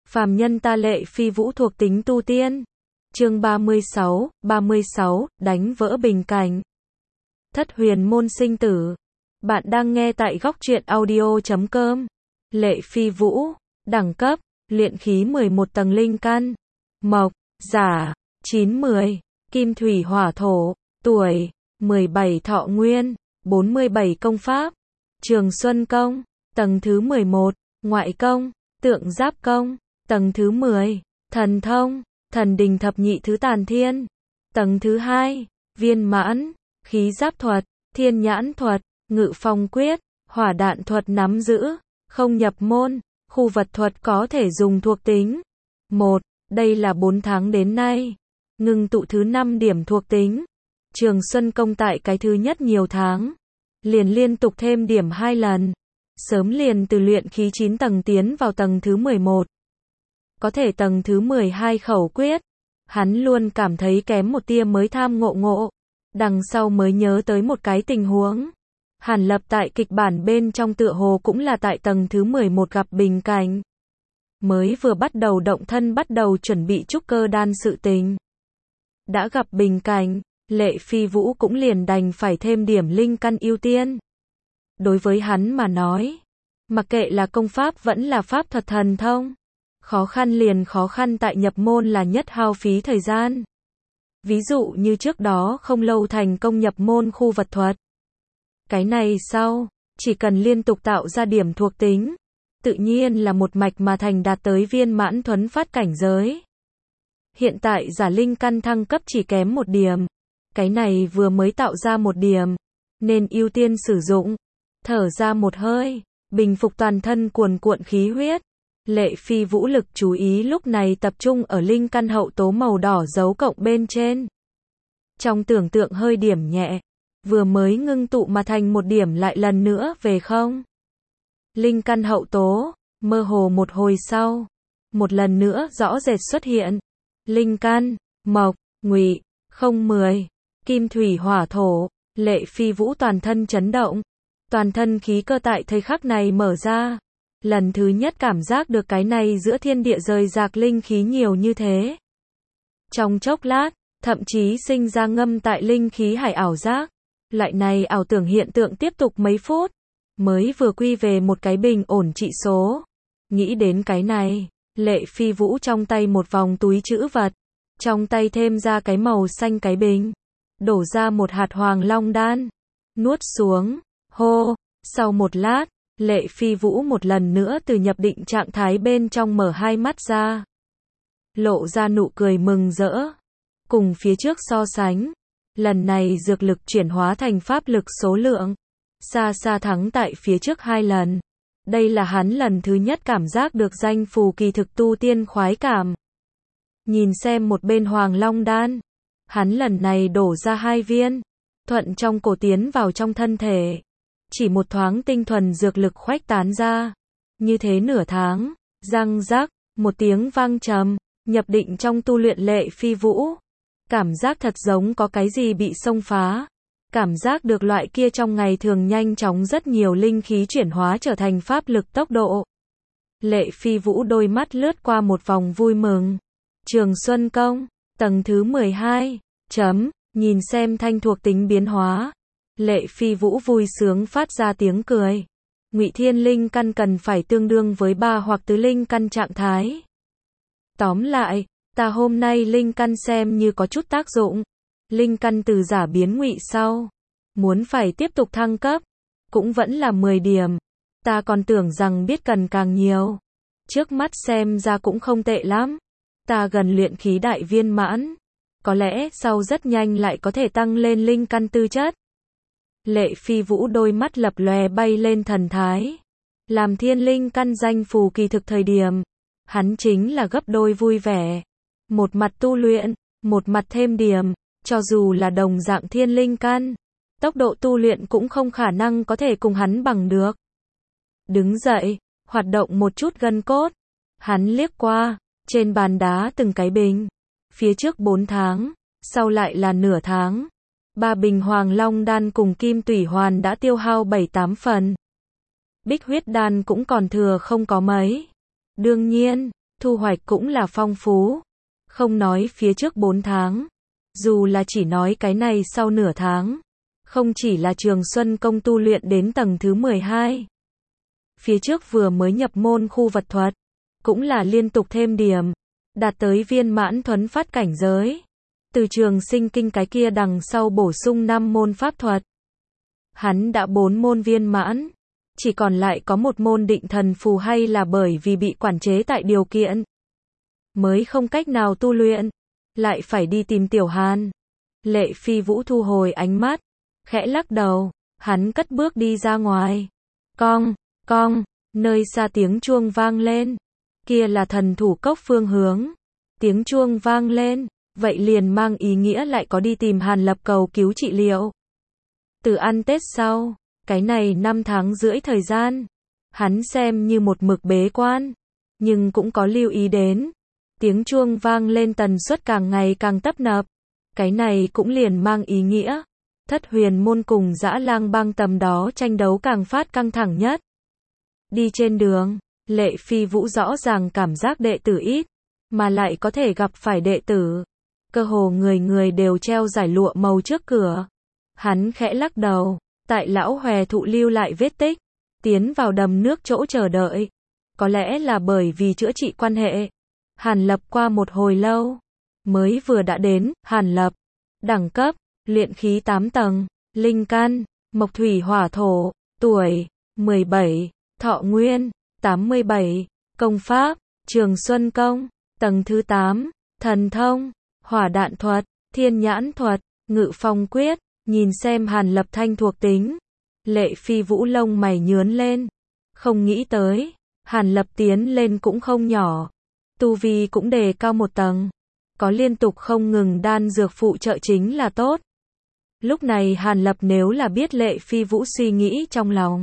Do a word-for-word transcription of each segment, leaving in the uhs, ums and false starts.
Phàm nhân ta Lệ Phi Vũ thuộc tính tu tiên. Chương ba mươi sáu, ba mươi sáu, đánh vỡ bình cảnh. Thất huyền môn sinh tử. Bạn đang nghe tại góc truyện audio chấm com. Lệ Phi Vũ, đẳng cấp, luyện khí mười một tầng linh căn. Mộc, giả, chín mười, kim thủy hỏa thổ, tuổi, mười bảy thọ nguyên, bốn mươi bảy công pháp. Trường Xuân công, tầng thứ mười một, ngoại công, tượng giáp công, tầng thứ mười, thần thông, thần đình thập nhị thứ tàn thiên. Tầng thứ hai, viên mãn, khí giáp thuật, thiên nhãn thuật, ngự phong quyết, hỏa đạn thuật nắm giữ, không nhập môn, khu vật thuật có thể dùng thuộc tính. một. Đây là bốn tháng đến nay. Ngưng tụ thứ năm điểm thuộc tính. Trường Xuân công tại cái thứ nhất nhiều tháng. Liền liên tục thêm điểm hai lần. Sớm liền từ luyện khí chín tầng tiến vào tầng thứ mười một. Có thể tầng thứ mười hai khẩu quyết. Hắn luôn cảm thấy kém một tia mới tham ngộ ngộ. Đằng sau mới nhớ tới một cái tình huống. Hàn Lập tại kịch bản bên trong tựa hồ cũng là tại tầng thứ mười một gặp bình cảnh. Mới vừa bắt đầu động thân bắt đầu chuẩn bị trúc cơ đan sự tình. Đã gặp bình cảnh, Lệ Phi Vũ cũng liền đành phải thêm điểm linh căn ưu tiên. Đối với hắn mà nói, mặc kệ là công pháp vẫn là pháp thuật thần thông, khó khăn liền khó khăn tại nhập môn là nhất hao phí thời gian. Ví dụ như trước đó không lâu thành công nhập môn khu vật thuật. Cái này sau, chỉ cần liên tục tạo ra điểm thuộc tính, tự nhiên là một mạch mà thành đạt tới viên mãn thuấn phát cảnh giới. Hiện tại giả linh căn thăng cấp chỉ kém một điểm. Cái này vừa mới tạo ra một điểm, nên ưu tiên sử dụng. Thở ra một hơi, bình phục toàn thân cuồn cuộn khí huyết. Lệ Phi Vũ lực chú ý lúc này tập trung ở linh căn hậu tố màu đỏ dấu cộng bên trên. Trong tưởng tượng hơi điểm nhẹ, vừa mới ngưng tụ mà thành một điểm lại lần nữa về không. Linh căn hậu tố, mơ hồ một hồi sau, một lần nữa rõ rệt xuất hiện. Linh căn, mộc, ngụy, không mười, kim thủy hỏa thổ. Lệ Phi Vũ toàn thân chấn động. Toàn thân khí cơ tại thời khắc này mở ra. Lần thứ nhất cảm giác được cái này giữa thiên địa rời rạc linh khí nhiều như thế. Trong chốc lát, thậm chí sinh ra ngâm tại linh khí hải ảo giác. Loại này ảo tưởng hiện tượng tiếp tục mấy phút, mới vừa quy về một cái bình ổn trị số. Nghĩ đến cái này, Lệ Phi Vũ trong tay một vòng túi trữ vật, trong tay thêm ra cái màu xanh cái bình, đổ ra một hạt hoàng long đan, nuốt xuống, hô. Sau một lát, Lệ Phi Vũ một lần nữa từ nhập định trạng thái bên trong mở hai mắt ra, lộ ra nụ cười mừng rỡ. Cùng phía trước so sánh, lần này dược lực chuyển hóa thành pháp lực số lượng, xa xa thắng tại phía trước hai lần. Đây là hắn lần thứ nhất cảm giác được danh phù kỳ thực tu tiên khoái cảm. Nhìn xem một bên hoàng long đan, hắn lần này đổ ra hai viên, thuận trong cổ tiến vào trong thân thể. Chỉ một thoáng tinh thuần dược lực khuếch tán ra. Như thế nửa tháng, răng rắc, một tiếng vang trầm, nhập định trong tu luyện Lệ Phi Vũ. Cảm giác thật giống có cái gì bị xông phá. Cảm giác được loại kia trong ngày thường nhanh chóng rất nhiều linh khí chuyển hóa trở thành pháp lực tốc độ. Lệ Phi Vũ đôi mắt lướt qua một vòng vui mừng. Trường Xuân công, tầng thứ mười hai, chấm, nhìn xem thanh thuộc tính biến hóa. Lệ Phi Vũ vui sướng phát ra tiếng cười. Ngụy thiên linh căn cần phải tương đương với ba hoặc tứ linh căn trạng thái. Tóm lại, ta hôm nay linh căn xem như có chút tác dụng. Linh căn từ giả biến ngụy sau, muốn phải tiếp tục thăng cấp, cũng vẫn là mười điểm. Ta còn tưởng rằng biết cần càng nhiều. Trước mắt xem ra cũng không tệ lắm. Ta gần luyện khí đại viên mãn. Có lẽ sau rất nhanh lại có thể tăng lên linh căn tư chất. Lệ Phi Vũ đôi mắt lập lòe bay lên thần thái. Làm thiên linh căn danh phù kỳ thực thời điểm, hắn chính là gấp đôi vui vẻ. Một mặt tu luyện, một mặt thêm điểm. Cho dù là đồng dạng thiên linh căn, tốc độ tu luyện cũng không khả năng có thể cùng hắn bằng được. Đứng dậy, hoạt động một chút gân cốt. Hắn liếc qua, trên bàn đá từng cái bình. Phía trước bốn tháng, sau lại là nửa tháng. Ba bình hoàng long đan cùng kim tủy hoàn đã tiêu hao bảy tám phần. Bích huyết đan cũng còn thừa không có mấy. Đương nhiên, thu hoạch cũng là phong phú. Không nói phía trước bốn tháng, dù là chỉ nói cái này sau nửa tháng, không chỉ là Trường Xuân Công tu luyện đến tầng thứ mười hai. Phía trước vừa mới nhập môn khu vật thuật, cũng là liên tục thêm điểm, đạt tới viên mãn thuấn phát cảnh giới. Từ Trường Sinh Kinh cái kia đằng sau bổ sung năm môn pháp thuật. Hắn đã bốn môn viên mãn, chỉ còn lại có một môn định thần phù hay là bởi vì bị quản chế tại điều kiện, mới không cách nào tu luyện, lại phải đi tìm Tiểu Hàn. Lệ Phi Vũ thu hồi ánh mắt, khẽ lắc đầu, hắn cất bước đi ra ngoài. Cong, cong, nơi xa tiếng chuông vang lên, kia là thần thủ cốc phương hướng. Tiếng chuông vang lên, vậy liền mang ý nghĩa lại có đi tìm Hàn Lập cầu cứu trị liệu. Từ ăn Tết sau, cái này năm tháng rưỡi thời gian, hắn xem như một mực bế quan, nhưng cũng có lưu ý đến. Tiếng chuông vang lên tần suất càng ngày càng tấp nập. Cái này cũng liền mang ý nghĩa, Thất Huyền môn cùng Dã Lang bang tầm đó tranh đấu càng phát căng thẳng nhất. Đi trên đường, Lệ Phi Vũ rõ ràng cảm giác đệ tử ít, mà lại có thể gặp phải đệ tử. Cơ hồ người người đều treo giải lụa màu trước cửa. Hắn khẽ lắc đầu, tại lão hòe thụ lưu lại vết tích, tiến vào đầm nước chỗ chờ đợi. Có lẽ là bởi vì chữa trị quan hệ. Hàn Lập qua một hồi lâu, mới vừa đã đến. Hàn Lập, đẳng cấp, luyện khí tám tầng, linh căn, mộc thủy hỏa thổ, tuổi, mười bảy, thọ nguyên, tám mươi bảy, công pháp, Trường Xuân Công, tầng thứ tám, thần thông, hỏa đạn thuật, thiên nhãn thuật, ngự phong quyết. Nhìn xem Hàn Lập thanh thuộc tính, Lệ Phi Vũ lông mày nhướn lên. Không nghĩ tới, Hàn Lập tiến lên cũng không nhỏ, tu vi cũng đề cao một tầng, có liên tục không ngừng đan dược phụ trợ chính là tốt. Lúc này Hàn Lập nếu là biết Lệ Phi Vũ suy nghĩ trong lòng,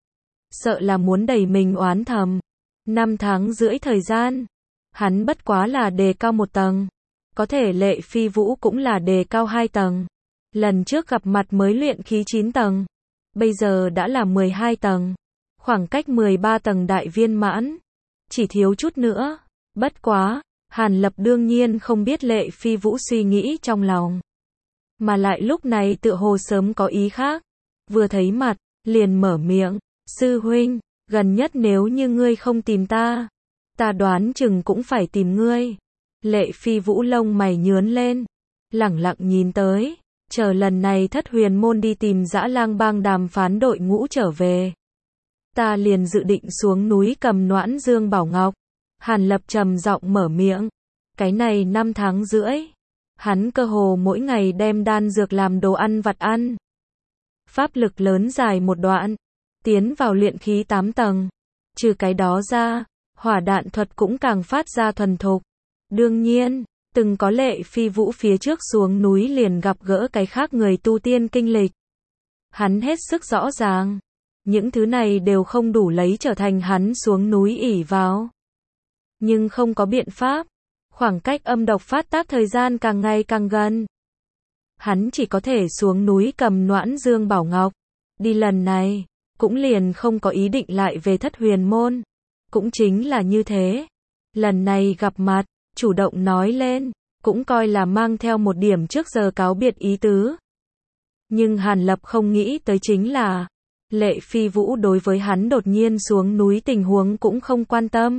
sợ là muốn đẩy mình oán thầm. Năm tháng rưỡi thời gian, hắn bất quá là đề cao một tầng, có thể Lệ Phi Vũ cũng là đề cao hai tầng. Lần trước gặp mặt mới luyện khí chín tầng, bây giờ đã là mười hai tầng, khoảng cách mười ba tầng đại viên mãn, chỉ thiếu chút nữa. Bất quá, Hàn Lập đương nhiên không biết Lệ Phi Vũ suy nghĩ trong lòng, mà lại lúc này tựa hồ sớm có ý khác. Vừa thấy mặt, liền mở miệng, sư huynh, gần nhất nếu như ngươi không tìm ta, ta đoán chừng cũng phải tìm ngươi. Lệ Phi Vũ lông mày nhướn lên, lẳng lặng nhìn tới, chờ lần này Thất Huyền môn đi tìm Dã Lang bang đàm phán đội ngũ trở về, ta liền dự định xuống núi cầm Noãn Dương Bảo Ngọc. Hàn Lập trầm giọng mở miệng, cái này năm tháng rưỡi, hắn cơ hồ mỗi ngày đem đan dược làm đồ ăn vặt ăn. Pháp lực lớn dài một đoạn, tiến vào luyện khí tám tầng. Trừ cái đó ra, hỏa đạn thuật cũng càng phát ra thuần thục. Đương nhiên, từng có Lệ Phi Vũ phía trước xuống núi liền gặp gỡ cái khác người tu tiên kinh lịch. Hắn hết sức rõ ràng, những thứ này đều không đủ lấy trở thành hắn xuống núi ỷ vào. Nhưng không có biện pháp, khoảng cách âm độc phát tác thời gian càng ngày càng gần. Hắn chỉ có thể xuống núi cầm Noãn Dương Bảo Ngọc. Đi lần này, cũng liền không có ý định lại về Thất Huyền môn. Cũng chính là như thế. Lần này gặp mặt, chủ động nói lên, cũng coi là mang theo một điểm trước giờ cáo biệt ý tứ. Nhưng Hàn Lập không nghĩ tới chính là, Lệ Phi Vũ đối với hắn đột nhiên xuống núi tình huống cũng không quan tâm,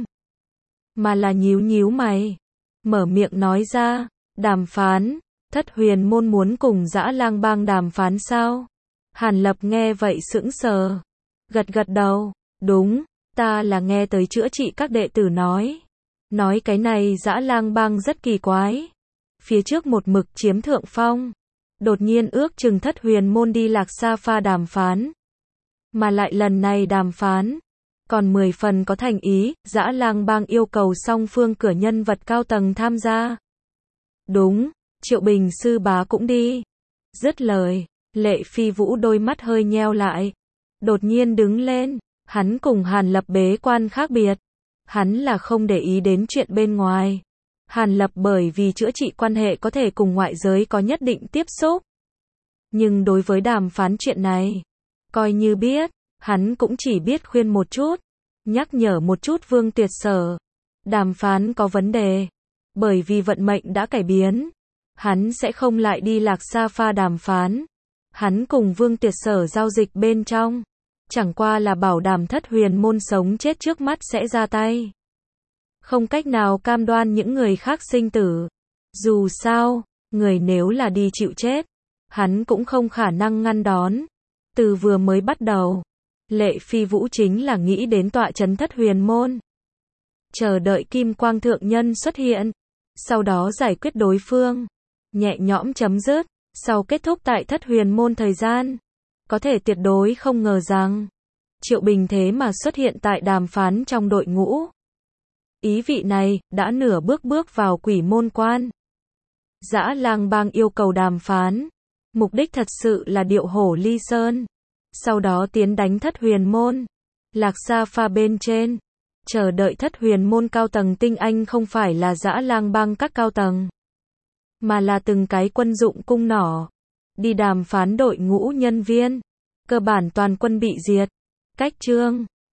mà là nhíu nhíu mày, mở miệng nói ra, đàm phán, Thất Huyền môn muốn cùng Dã Lang bang đàm phán sao? Hàn Lập nghe vậy sững sờ, gật gật đầu, đúng, ta là nghe tới chữa trị các đệ tử nói. Nói cái này Dã Lang bang rất kỳ quái. Phía trước một mực chiếm thượng phong, đột nhiên ước chừng Thất Huyền môn đi Lạc Sa pha đàm phán. Mà lại lần này đàm phán, còn mười phần có thành ý, Dã Lang bang yêu cầu song phương cửa nhân vật cao tầng tham gia. Đúng, Triệu Bình sư bá cũng đi. Dứt lời, Lệ Phi Vũ đôi mắt hơi nheo lại, đột nhiên đứng lên. Hắn cùng Hàn Lập bế quan khác biệt, hắn là không để ý đến chuyện bên ngoài. Hàn Lập bởi vì chữa trị quan hệ có thể cùng ngoại giới có nhất định tiếp xúc, nhưng đối với đàm phán chuyện này, coi như biết, hắn cũng chỉ biết khuyên một chút, nhắc nhở một chút Vương Tuyệt Sở. đàm phán có vấn đề. Bởi vì vận mệnh đã cải biến. Hắn sẽ không lại đi Lạc Sa Pha đàm phán. Hắn cùng Vương Tiệt Sở giao dịch bên trong. Chẳng qua là bảo đảm Thất Huyền Môn sống chết trước mắt sẽ ra tay. Không cách nào cam đoan những người khác sinh tử. Dù sao, người nếu là đi chịu chết, hắn cũng không khả năng ngăn đón. Từ vừa mới bắt đầu, Lệ Phi Vũ chính là nghĩ đến tọa trấn Thất Huyền Môn. Chờ đợi Kim Quang Thượng Nhân xuất hiện. Sau đó giải quyết đối phương. Nhẹ nhõm chấm dứt. Sau kết thúc tại Thất Huyền Môn thời gian. Có thể tuyệt đối không ngờ rằng Triệu Bình thế mà xuất hiện tại đàm phán trong đội ngũ. Ý vị này, đã nửa bước bước vào Quỷ Môn Quan. Dã Lang Bang yêu cầu đàm phán. Mục đích thật sự là điệu hổ ly sơn. Sau đó tiến đánh Thất Huyền Môn. Lạc Sa Pha bên trên. Chờ đợi Thất Huyền Môn cao tầng tinh anh không phải là Dã Lang Bang các cao tầng. Mà là từng cái quân dụng cung nỏ. Đi đàm phán đội ngũ nhân viên. Cơ bản toàn quân bị diệt. Cách chương